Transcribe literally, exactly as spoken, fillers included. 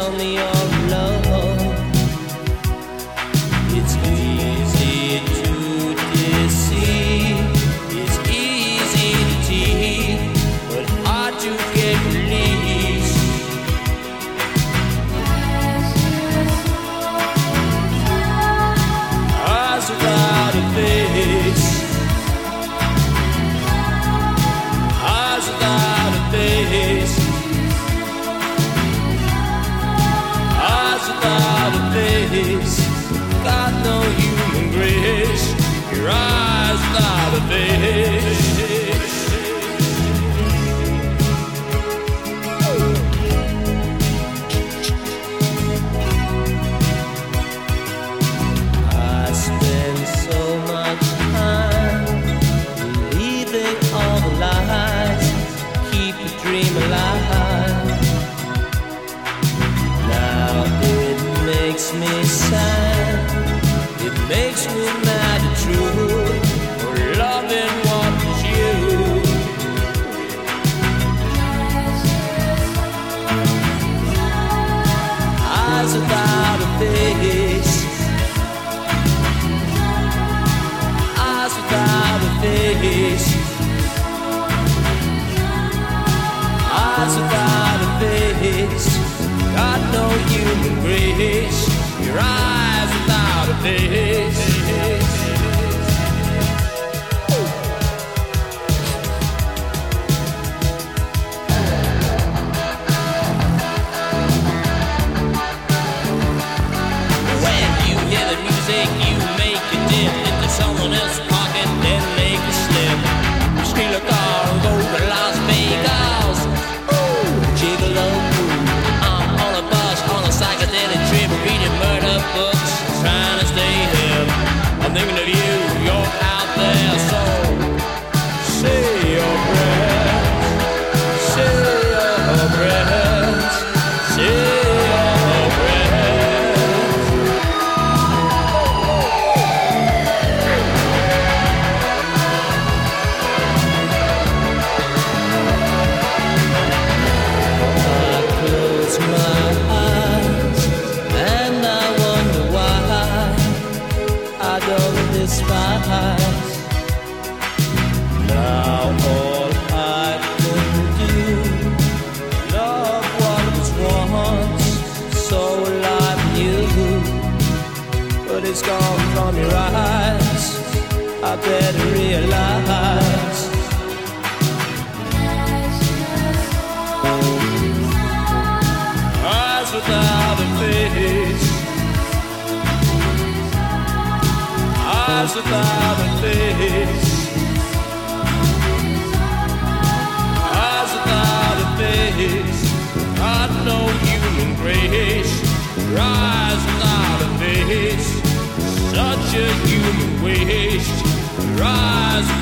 me your love. It's easy to deceive, it's easy to tease, but hard to get released. Eyes without a face, eyes without a face, eyes without a face. Got no human grace. Your eyes without a face. I spend so much time believing all the lies, keep the dream alive. Now it makes me sad, it makes me mad and true, for loving what was you. Eyes without a face, eyes without a face, eyes without a face. Got no human grace. Your eyes without a face. When you hear the music, you make it dip into someone else's pocket, then make a slip. Steal a car and go to Las Vegas. Ooh, gigolo. Psychedelic trip, reading murder books, trying to stay hip. I'm thinking of you, you're out there, so say your prayers, say your prayers, say your prayers. I close my eyes and I wonder why I don't despise. Now all I can do, love what was once so alive in you, but it's gone from your eyes. I better realize. Eyes without a face, eyes without a face, eyes without a face. Got no human grace. Your eyes without a face, such a human waste. Your eyes